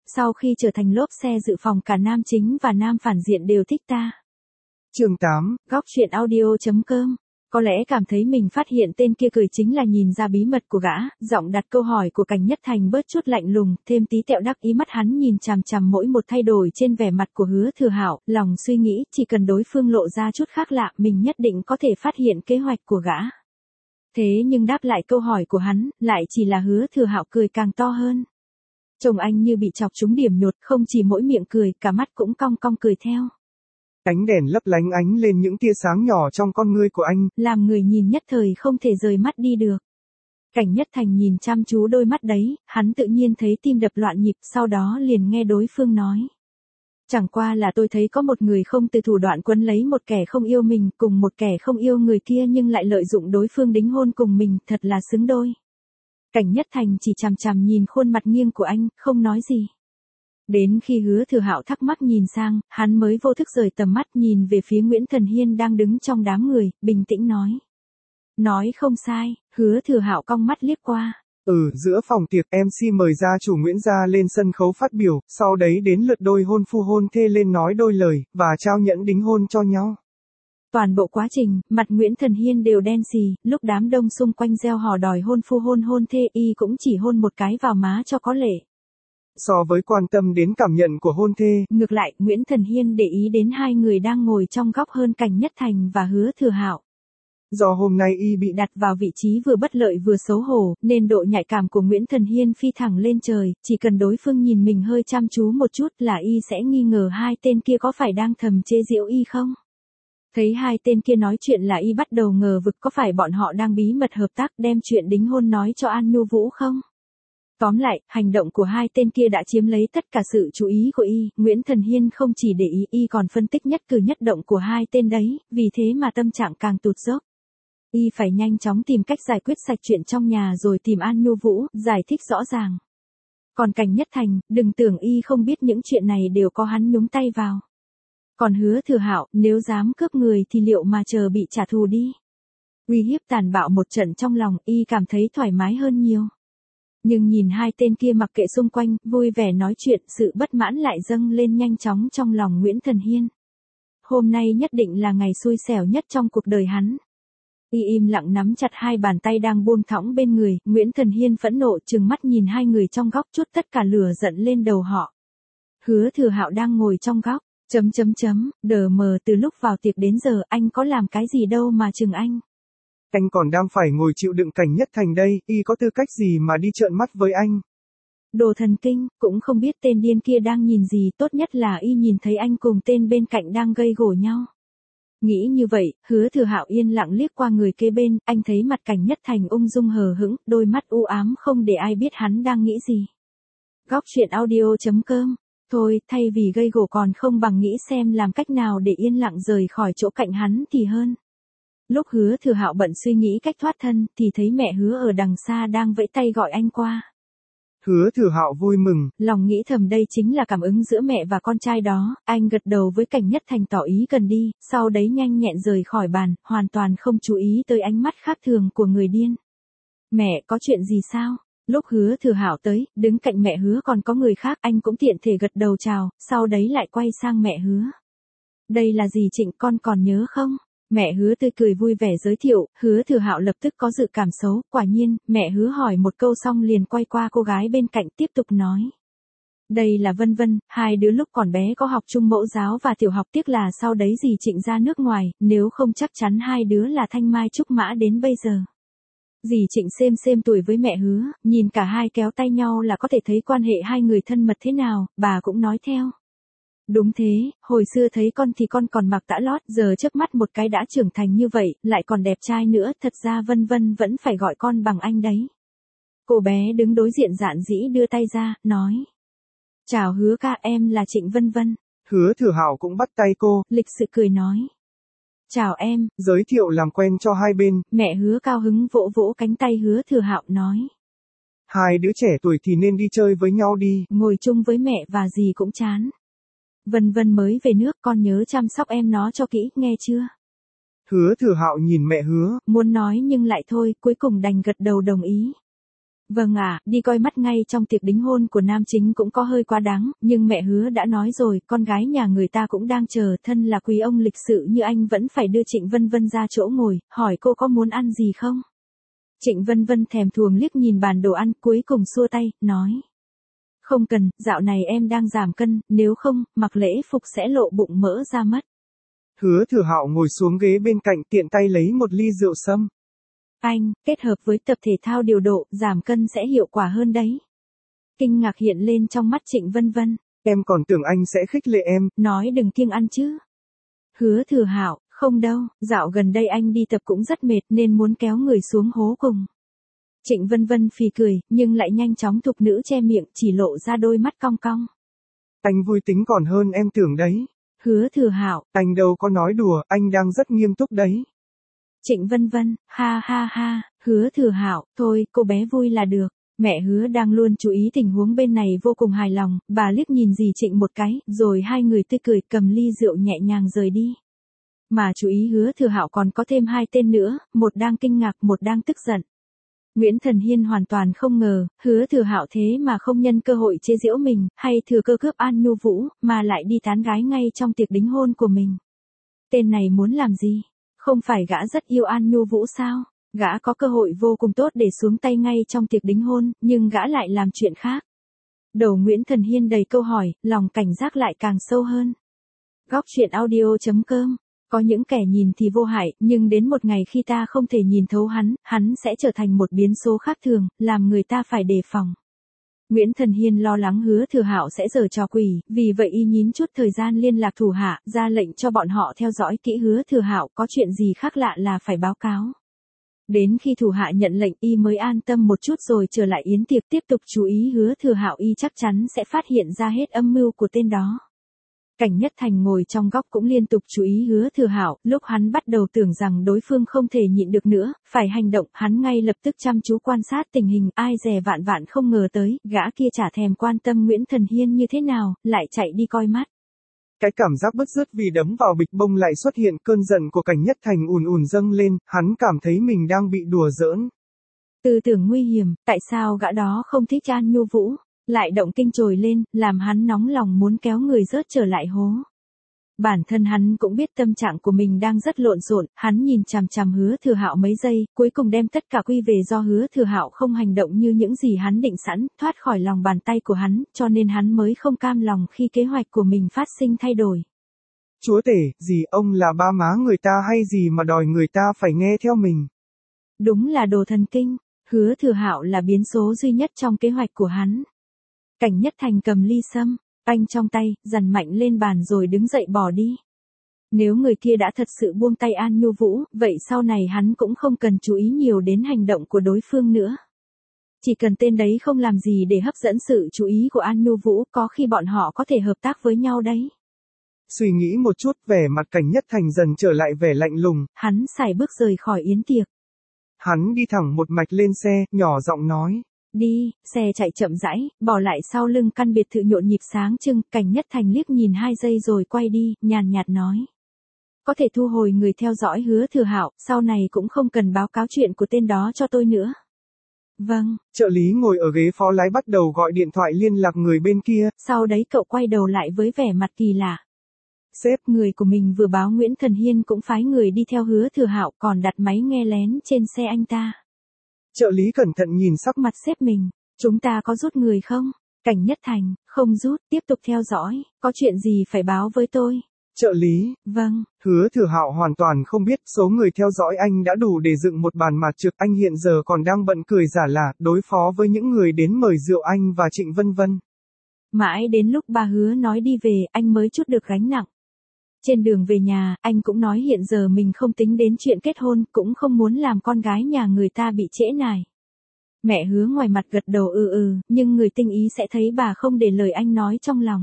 sau khi trở thành lốp xe dự phòng cả nam chính và nam phản diện đều thích ta. Chương 8. Góc truyện audio.com. Có lẽ cảm thấy mình phát hiện tên kia cười chính là nhìn ra bí mật của gã, giọng đặt câu hỏi của Cảnh Nhất Thành bớt chút lạnh lùng, thêm tí tẹo đắc ý, mắt hắn nhìn chằm chằm mỗi một thay đổi trên vẻ mặt của Hứa Thừa Hạo, lòng suy nghĩ chỉ cần đối phương lộ ra chút khác lạ, mình nhất định có thể phát hiện kế hoạch của gã. Thế nhưng đáp lại câu hỏi của hắn, lại chỉ là Hứa Thừa Hạo cười càng to hơn. Trông anh như bị chọc trúng điểm nhột, không chỉ mỗi miệng cười, cả mắt cũng cong cong cười theo. Ánh đèn lấp lánh ánh lên những tia sáng nhỏ trong con ngươi của anh, làm người nhìn nhất thời không thể rời mắt đi được. Cảnh Nhất Thành nhìn chăm chú đôi mắt đấy, hắn tự nhiên thấy tim đập loạn nhịp, sau đó liền nghe đối phương nói. Chẳng qua là tôi thấy có một người không từ thủ đoạn quấn lấy một kẻ không yêu mình, cùng một kẻ không yêu người kia nhưng lại lợi dụng đối phương đính hôn cùng mình, thật là xứng đôi. Cảnh Nhất Thành chỉ chằm chằm nhìn khuôn mặt nghiêng của anh, không nói gì. Đến khi Hứa Thừa Hạo thắc mắc nhìn sang, hắn mới vô thức rời tầm mắt nhìn về phía Nguyễn Thần Hiên đang đứng trong đám người, bình tĩnh nói. Nói không sai, Hứa Thừa Hạo cong mắt liếc qua. Giữa phòng tiệc MC mời gia chủ Nguyễn gia lên sân khấu phát biểu, sau đấy đến lượt đôi hôn phu hôn thê lên nói đôi lời, và trao nhẫn đính hôn cho nhau. Toàn bộ quá trình, mặt Nguyễn Thần Hiên đều đen xì, lúc đám đông xung quanh reo hò đòi hôn phu hôn thê y cũng chỉ hôn một cái vào má cho có lệ. So với quan tâm đến cảm nhận của hôn thê, ngược lại, Nguyễn Thần Hiên để ý đến hai người đang ngồi trong góc hơn Cảnh Nhất Thành và Hứa Thừa Hạo. Do hôm nay y bị đặt vào vị trí vừa bất lợi vừa xấu hổ, nên độ nhạy cảm của Nguyễn Thần Hiên phi thẳng lên trời, chỉ cần đối phương nhìn mình hơi chăm chú một chút là y sẽ nghi ngờ hai tên kia có phải đang thầm chế giễu y không. Thấy hai tên kia nói chuyện là y bắt đầu ngờ vực có phải bọn họ đang bí mật hợp tác đem chuyện đính hôn nói cho An Nhu Vũ không. Tóm lại, hành động của hai tên kia đã chiếm lấy tất cả sự chú ý của y, Nguyễn Thần Hiên không chỉ để ý y còn phân tích nhất cử nhất động của hai tên đấy, vì thế mà tâm trạng càng tụt dốc. Y phải nhanh chóng tìm cách giải quyết sạch chuyện trong nhà rồi tìm An Nhu Vũ, giải thích rõ ràng. Còn Cảnh Nhất Thành, đừng tưởng y không biết những chuyện này đều có hắn nhúng tay vào. Còn Hứa Thừa Hạo, nếu dám cướp người thì liệu mà chờ bị trả thù đi. Uy hiếp tàn bạo một trận trong lòng, y cảm thấy thoải mái hơn nhiều. Nhưng nhìn hai tên kia mặc kệ xung quanh, vui vẻ nói chuyện, sự bất mãn lại dâng lên nhanh chóng trong lòng Nguyễn Thần Hiên. Hôm nay nhất định là ngày xui xẻo nhất trong cuộc đời hắn. Y im lặng nắm chặt hai bàn tay đang buông thõng bên người, Nguyễn Thần Hiên phẫn nộ trừng mắt nhìn hai người trong góc, trút tất cả lửa giận lên đầu họ. Hứa Thừa Hạo đang ngồi trong góc, đờ mờ từ lúc vào tiệc đến giờ, anh có làm cái gì đâu mà chừng anh. Anh còn đang phải ngồi chịu đựng Cảnh Nhất Thành đây, y có tư cách gì mà đi trợn mắt với anh. Đồ thần kinh, cũng không biết tên điên kia đang nhìn gì, tốt nhất là y nhìn thấy anh cùng tên bên cạnh đang gây gổ nhau. Nghĩ như vậy, Hứa Thừa Hạo yên lặng liếc qua người kế bên, anh thấy mặt Cảnh Nhất Thành ung dung hờ hững, đôi mắt u ám không để ai biết hắn đang nghĩ gì. Góc truyện audio.com. Thôi, thay vì gây gổ còn không bằng nghĩ xem làm cách nào để yên lặng rời khỏi chỗ cạnh hắn thì hơn. Lúc Hứa Thừa Hạo bận suy nghĩ cách thoát thân, thì thấy mẹ Hứa ở đằng xa đang vẫy tay gọi anh qua. Hứa Thừa Hạo vui mừng, lòng nghĩ thầm đây chính là cảm ứng giữa mẹ và con trai đó, anh gật đầu với Cảnh Nhất Thành tỏ ý cần đi, sau đấy nhanh nhẹn rời khỏi bàn, hoàn toàn không chú ý tới ánh mắt khác thường của người điên. Mẹ, có chuyện gì sao? Lúc Hứa Thừa Hạo tới, đứng cạnh mẹ Hứa còn có người khác, anh cũng tiện thể gật đầu chào, sau đấy lại quay sang mẹ Hứa. Đây là gì Trịnh, con còn nhớ không? Mẹ Hứa tươi cười vui vẻ giới thiệu, Hứa Thừa Hạo lập tức có dự cảm xấu, quả nhiên, mẹ Hứa hỏi một câu xong liền quay qua cô gái bên cạnh tiếp tục nói. Đây là Vân Vân, hai đứa lúc còn bé có học chung mẫu giáo và tiểu học, tiếc là sau đấy dì Trịnh ra nước ngoài, nếu không chắc chắn hai đứa là thanh mai trúc mã đến bây giờ. Dì Trịnh xem tuổi với mẹ Hứa, nhìn cả hai kéo tay nhau là có thể thấy quan hệ hai người thân mật thế nào, bà cũng nói theo. Đúng thế, hồi xưa thấy con thì con còn mặc tã lót, giờ chớp mắt một cái đã trưởng thành như vậy, lại còn đẹp trai nữa, thật ra Vân Vân vẫn phải gọi con bằng anh đấy. Cô bé đứng đối diện dạn dĩ đưa tay ra, nói. Chào Hứa ca, em là Trịnh Vân Vân. Hứa Thừa Hạo cũng bắt tay cô, lịch sự cười nói. Chào em, giới thiệu làm quen cho hai bên. Mẹ Hứa cao hứng vỗ vỗ cánh tay Hứa Thừa Hạo nói. Hai đứa trẻ tuổi thì nên đi chơi với nhau đi. Ngồi chung với mẹ và dì cũng chán. Vân Vân mới về nước, con nhớ chăm sóc em nó cho kỹ, nghe chưa? Hứa Thừa Hạo nhìn mẹ Hứa, muốn nói nhưng lại thôi, cuối cùng đành gật đầu đồng ý. Vâng ạ, đi coi mắt ngay trong tiệc đính hôn của nam chính cũng có hơi quá đáng, nhưng mẹ Hứa đã nói rồi, con gái nhà người ta cũng đang chờ, thân là quý ông lịch sự như anh vẫn phải đưa Trịnh Vân Vân ra chỗ ngồi, hỏi cô có muốn ăn gì không? Trịnh Vân Vân thèm thuồng liếc nhìn bàn đồ ăn, cuối cùng xua tay, nói. Không cần, dạo này em đang giảm cân, nếu không, mặc lễ phục sẽ lộ bụng mỡ ra mất. Hứa Thừa Hạo ngồi xuống ghế bên cạnh tiện tay lấy một ly rượu sâm. Anh, kết hợp với tập thể thao điều độ, giảm cân sẽ hiệu quả hơn đấy. Kinh ngạc hiện lên trong mắt Trịnh Vân Vân. Em còn tưởng anh sẽ khích lệ em. Nói đừng kiêng ăn chứ. Hứa Thừa Hạo, không đâu, dạo gần đây anh đi tập cũng rất mệt nên muốn kéo người xuống hố cùng. Trịnh Vân Vân phì cười, nhưng lại nhanh chóng thục nữ che miệng, chỉ lộ ra đôi mắt cong cong. Anh vui tính còn hơn em tưởng đấy. Hứa Thừa Hạo, anh đâu có nói đùa, anh đang rất nghiêm túc đấy. Trịnh Vân Vân, ha ha ha, Hứa Thừa Hạo, thôi, cô bé vui là được. Mẹ Hứa đang luôn chú ý tình huống bên này vô cùng hài lòng, bà liếc nhìn dì Trịnh một cái, rồi hai người tươi cười cầm ly rượu nhẹ nhàng rời đi. Mà chú ý Hứa Thừa Hạo còn có thêm hai tên nữa, một đang kinh ngạc, một đang tức giận. Nguyễn Thần Hiên hoàn toàn không ngờ, Hứa Thừa Hạo thế mà không nhân cơ hội chế giễu mình, hay thừa cơ cướp An Nhu Vũ, mà lại đi tán gái ngay trong tiệc đính hôn của mình. Tên này muốn làm gì? Không phải gã rất yêu An Nhu Vũ sao? Gã có cơ hội vô cùng tốt để xuống tay ngay trong tiệc đính hôn, nhưng gã lại làm chuyện khác. Đầu Nguyễn Thần Hiên đầy câu hỏi, lòng cảnh giác lại càng sâu hơn. Góc truyện audio.com. Có những kẻ nhìn thì vô hại, nhưng đến một ngày khi ta không thể nhìn thấu hắn sẽ trở thành một biến số khác thường, làm người ta phải đề phòng. Nguyễn Thần Hiên lo lắng Hứa Thừa Hạo sẽ giở trò quỷ, vì vậy y nhín chút thời gian liên lạc thủ hạ, ra lệnh cho bọn họ theo dõi kỹ Hứa Thừa Hạo, có chuyện gì khác lạ là phải báo cáo. Đến khi thủ hạ nhận lệnh y mới an tâm một chút rồi trở lại yến tiệc tiếp tục chú ý Hứa Thừa Hạo, y chắc chắn sẽ phát hiện ra hết âm mưu của tên đó. Cảnh Nhất Thành ngồi trong góc cũng liên tục chú ý Hứa Thừa Hạo, lúc hắn bắt đầu tưởng rằng đối phương không thể nhịn được nữa, phải hành động, hắn ngay lập tức chăm chú quan sát tình hình, ai dè vạn vạn không ngờ tới, gã kia chả thèm quan tâm Nguyễn Thần Hiên như thế nào, lại chạy đi coi mắt. Cái cảm giác bứt rứt vì đấm vào bịch bông lại xuất hiện, cơn giận của Cảnh Nhất Thành ùn ùn dâng lên, hắn cảm thấy mình đang bị đùa giỡn. Tư tưởng nguy hiểm, tại sao gã đó không thích An Nhu Vũ? Lại động kinh trồi lên, làm hắn nóng lòng muốn kéo người rớt trở lại hố. Bản thân hắn cũng biết tâm trạng của mình đang rất lộn xộn, hắn nhìn chằm chằm Hứa Thừa Hạo mấy giây, cuối cùng đem tất cả quy về do Hứa Thừa Hạo không hành động như những gì hắn định sẵn, thoát khỏi lòng bàn tay của hắn, cho nên hắn mới không cam lòng khi kế hoạch của mình phát sinh thay đổi. Chúa tể, gì ông là ba má người ta hay gì mà đòi người ta phải nghe theo mình? Đúng là đồ thần kinh, Hứa Thừa Hạo là biến số duy nhất trong kế hoạch của hắn. Cảnh Nhất Thành cầm ly sâm, anh trong tay, dằn mạnh lên bàn rồi đứng dậy bỏ đi. Nếu người kia đã thật sự buông tay An Nhu Vũ, vậy sau này hắn cũng không cần chú ý nhiều đến hành động của đối phương nữa. Chỉ cần tên đấy không làm gì để hấp dẫn sự chú ý của An Nhu Vũ, có khi bọn họ có thể hợp tác với nhau đấy. Suy nghĩ một chút, vẻ mặt Cảnh Nhất Thành dần trở lại vẻ lạnh lùng. Hắn sải bước rời khỏi yến tiệc. Hắn đi thẳng một mạch lên xe, nhỏ giọng nói. Đi, xe chạy chậm rãi, bỏ lại sau lưng căn biệt thự nhộn nhịp sáng trưng, Cảnh Nhất Thành liếc nhìn 2 giây rồi quay đi, nhàn nhạt nói. Có thể thu hồi người theo dõi Hứa Thừa Hạo, sau này cũng không cần báo cáo chuyện của tên đó cho tôi nữa. Vâng. Trợ lý ngồi ở ghế phó lái bắt đầu gọi điện thoại liên lạc người bên kia. Sau đấy cậu quay đầu lại với vẻ mặt kỳ lạ. Sếp, người của mình vừa báo Nguyễn Thần Hiên cũng phái người đi theo Hứa Thừa Hạo, còn đặt máy nghe lén trên xe anh ta. Trợ lý cẩn thận nhìn sắc mặt sếp mình, chúng ta có rút người không? Cảnh Nhất Thành, không rút, tiếp tục theo dõi, có chuyện gì phải báo với tôi. Trợ lý, vâng. Hứa Thừa Hạo hoàn toàn không biết số người theo dõi anh đã đủ để dựng một bàn mặt trực, anh hiện giờ còn đang bận cười giả lả, đối phó với những người đến mời rượu anh và Trịnh Vân Vân. Mãi đến lúc bà Hứa nói đi về, anh mới trút được gánh nặng. Trên đường về nhà, anh cũng nói hiện giờ mình không tính đến chuyện kết hôn, cũng không muốn làm con gái nhà người ta bị trễ nải. Mẹ Hứa ngoài mặt gật đầu nhưng người tinh ý sẽ thấy bà không để lời anh nói trong lòng.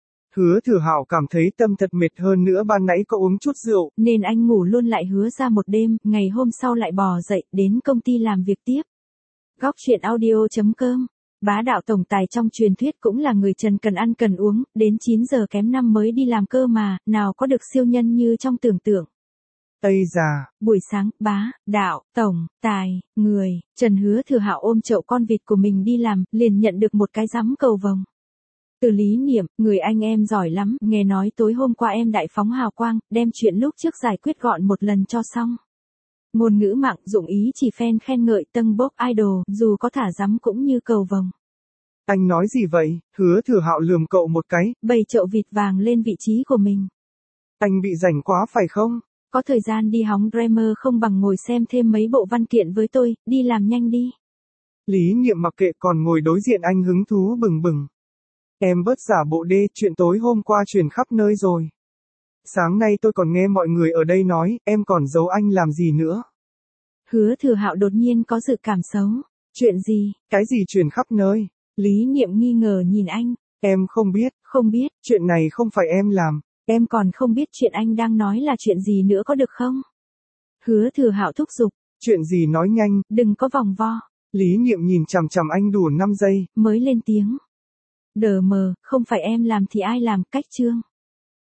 Hứa Thừa Hạo cảm thấy tâm thật mệt, hơn nữa ban nãy có uống chút rượu, nên anh ngủ luôn lại Hứa ra một đêm, ngày hôm sau lại bò dậy, đến công ty làm việc tiếp. Góc truyện audio.com. Bá đạo tổng tài trong truyền thuyết cũng là người trần cần ăn cần uống, đến 9 giờ kém 5 mới đi làm cơ mà, nào có được siêu nhân như trong tưởng tượng. Ây già, Buổi sáng, bá, đạo, tổng, tài, người, Trần Hứa Thừa Hạo ôm chậu con vịt của mình đi làm, liền nhận được một cái giắm cầu vồng. Từ Lý Niệm, người anh em giỏi lắm, nghe nói tối hôm qua em đại phóng hào quang, đem chuyện lúc trước giải quyết gọn một lần cho xong. Ngôn ngữ mạng dụng ý chỉ fan khen ngợi Tân Bốc Idol, dù có thả giắm cũng như cầu vồng. anh nói gì vậy? Hứa Thừa Hạo lườm cậu một cái. Bày chậu vịt vàng lên vị trí của mình. Anh bị rảnh quá phải không? Có thời gian đi hóng Dreamer không bằng ngồi xem thêm mấy bộ văn kiện với tôi, đi làm nhanh đi. Lý Niệm mặc kệ còn ngồi đối diện anh hứng thú bừng bừng. Em bớt giả bộ đê, chuyện tối hôm qua truyền khắp nơi rồi. Sáng nay tôi còn nghe mọi người ở đây nói, em còn giấu anh làm gì nữa. Hứa Thừa Hạo đột nhiên có dự cảm xấu. Chuyện gì? Cái gì truyền khắp nơi? Lý Niệm nghi ngờ nhìn anh. Em không biết. Không biết. Chuyện này không phải em làm. Em còn không biết chuyện anh đang nói là chuyện gì nữa có được không? Hứa Thừa Hạo thúc giục. Chuyện gì nói nhanh. Đừng có vòng vo. Lý Niệm nhìn chằm chằm anh đủ 5 giây. Mới lên tiếng. Đờ mờ, không phải em làm thì ai làm, cách chương.